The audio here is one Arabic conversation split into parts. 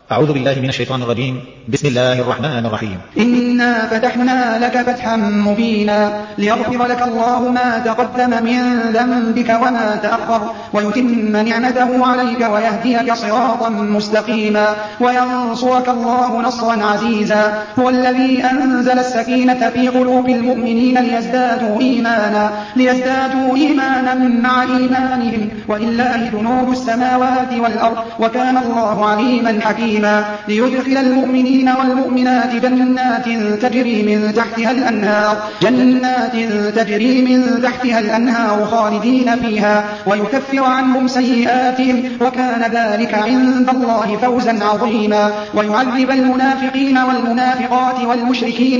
أعوذ بالله من الشيطان الرجيم. بسم الله الرحمن الرحيم. إنا فتحنا لك فتحا مبينا ليغفر لك الله ما تقدم من ذنبك وما تأخر ويتم نعمته عليك ويهديك صراطا مستقيما وينصرك الله نصرا عزيزا. هو الذي أنزل السكينة في قلوب المؤمنين ليزدادوا إيمانا مع إيمانهم ولله جنود السماوات والأرض وكان الله عليما حكيما. ليدخل المؤمنين والمؤمنات جنات تجري من تحتها الأنهار خالدين فيها ويكفر عنهم سيئاتهم وكان ذلك عند الله فوزا عظيما. ويعذب المنافقين والمنافقات والمشركين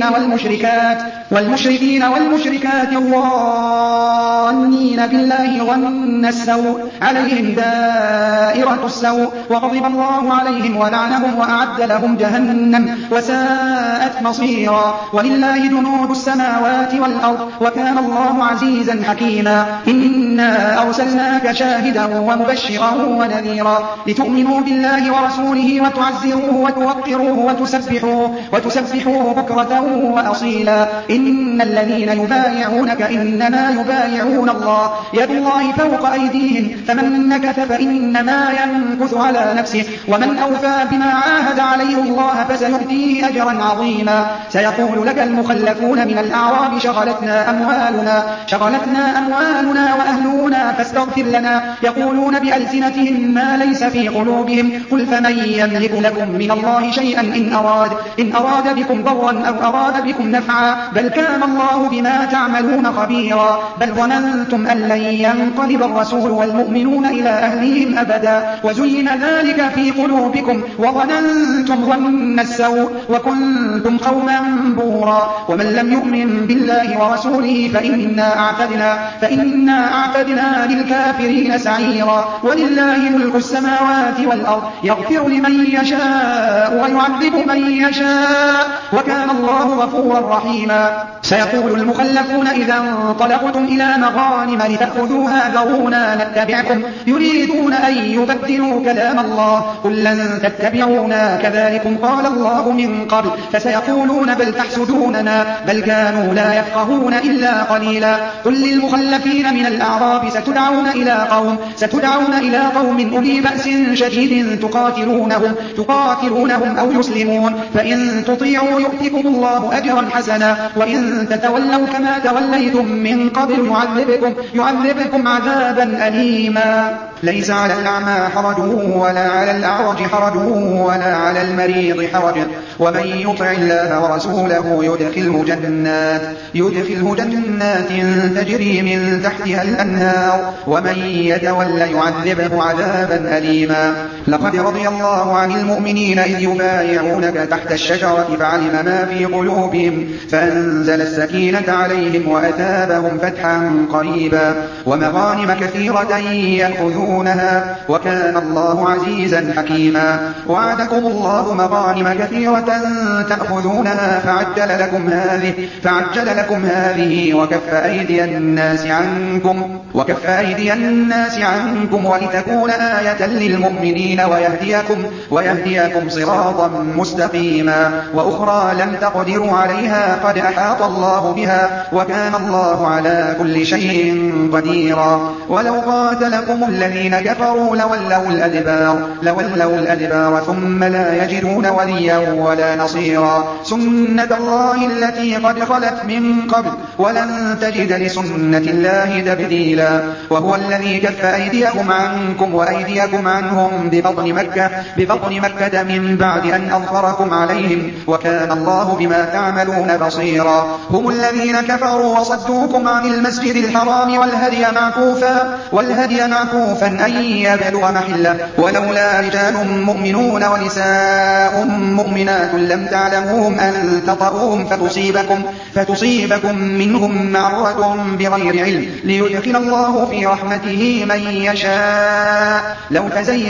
والمشركات الظانين بالله ظن السوء عليهم دائرة السوء وغضب الله عليهم ولعنهم وأعد لهم جهنم وساءت مصيرا. ولله جنود السماوات والأرض وكان الله عزيزا حكيما. إنا أرسلناك شاهدا ومبشرا ونذيرا لتؤمنوا بالله ورسوله وتعزروه وتوقروه وتسبحوه بكرة وأصيلا. إن الذين يبايعونك إنما يبايعون الله يد الله فوق أيديهم فمن نكث فإنما ينكث على نفسه ومن أوفى بما عاهد عليه الله فسيؤتيه أجرا عظيما. سيقول لك المخلفون من الأعراب شغلتنا أموالنا وأهلنا فاستغفر لنا يقولون بألسنتهم ما ليس في قلوبهم قل فمن يملك لكم من الله شيئا إن أراد بكم ضرا أو أراد بكم نفعا بل كان الله بما تعملون خبيرا. بل ظننتم أن لن ينقلب الرسول والمؤمنون إلى أهليهم أبدا وزين ذلك في قلوبكم وظننتم ظن السوء وكنتم قوما بورا. ومن لم يؤمن بالله ورسوله فإنا أعتدنا للكافرين سعيرا. ولله ملك السماوات والأرض يغفر لمن يشاء ويعذب من يشاء وكان الله غفورا رحيما. سيقول المخلفون إذا انطلقتم إلى مغانم لتأخذوها ذرونا نتبعكم يريدون أن يبدلوا كلام الله قل لن تتبعونا كذلكم قال الله من قبل فسيقولون بل تحسدوننا بل كانوا لا يفقهون إلا قليلا. قل للمخلفين من الأعراب ستدعون إلى قوم أولي بأس شديد تقاتلونهم أو يسلمون فإن تطيعوا يؤتكم الله أجرا حسنا وإن تتولوا كما توليتم من قبل يعذبكم عذابا أليما. ليس على الأعمى حرج ولا على الأعرج حرج ولا على المريض حرج ومن يطع الله ورسوله يدخله جنات تجري من تحتها الأنهار ومن يتول يعذبه عذابا أليما. لقد رضي الله عن المؤمنين إذ يبايعونك تحت الشجرة فعلم ما في قلوبهم فأنزل السكينة عليهم وأثابهم فتحا قريبا ومغانم كثيرة يأخذونها وكان الله عزيزا حكيما. وعدكم الله مغانم كثيرة تأخذونها فعجل لكم هذه وكف أيدي الناس عنكم ولتكون آية للمؤمنين ويهديكم صراطا مستقيما. وأخرى لم تقدروا عليها قد أحاط الله بها وكان الله على كل شيء قديرا. ولو قاتلكم الذين كفروا لولوا الأدبار ثم لا يجدون وليا ولا نصيرا. سنة الله التي قد خلت من قبل ولن تجد لسنة الله تبديلا. وهو الذي كف أيديكم عنكم وأيديكم عنهم ببطن مكة من بعد أن أظفركم عليهم وكان الله بما تعملون بصيرا. هم الذين كفروا وصدوكم عن المسجد الحرام والهدي معكوفا أن يبلغ محله ولولا رجال مؤمنون ونساء مؤمنات لم تعلموهم أن تطؤوهم فتصيبكم منهم معرة بغير علم ليدخل الله في رحمته من يشاء لو تزيلوا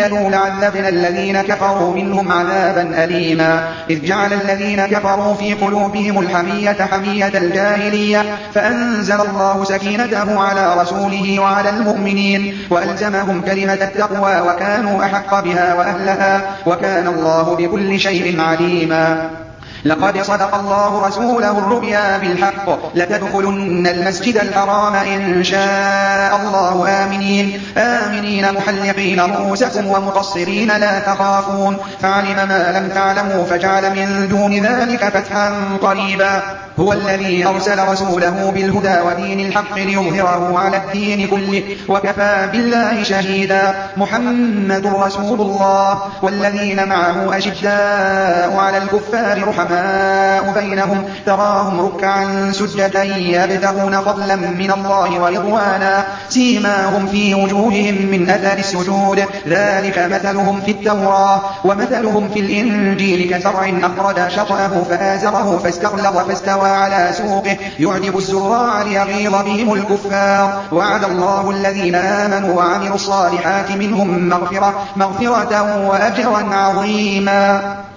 لعذبنا الذين كفروا منهم عذابا أليما إذ جعل الذين كفروا في قلوبهم الحمية حمية الجاهلية فأنزل الله سكينته على رسوله وعلى المؤمنين وألزمهم كلمة التقوى وكانوا أحق بها وأهلها وكان الله بكل شيء عليما لقد صدق الله رسوله الرؤيا بالحق لتدخلن المسجد الحرام إن شاء الله آمنين محلقين رؤوسكم ومقصرين لا تخافون فعلم ما لم تعلموا فجعل من دون ذلك فتحا قريبا هو الذي أرسل رسوله بالهدى ودين الحق ليظهره على الدين كله وكفى بالله شهيدا محمد رسول الله والذين معه أشداء على الكفار رحماء بينهم تراهم ركعا سجدا يبتغون فضلا من الله ورضوانا سيماهم في وجوههم من أثر السجود ذلك مثلهم في التوراة ومثلهم في الإنجيل كزرع أخرج شطأه فآزره فاستغلظ فاستوى على سوقه يعجب الزراع ليغيظ بهم الكفار وعد الله الذين آمنوا وعملوا الصالحات منهم مغفرة وأجرا عظيما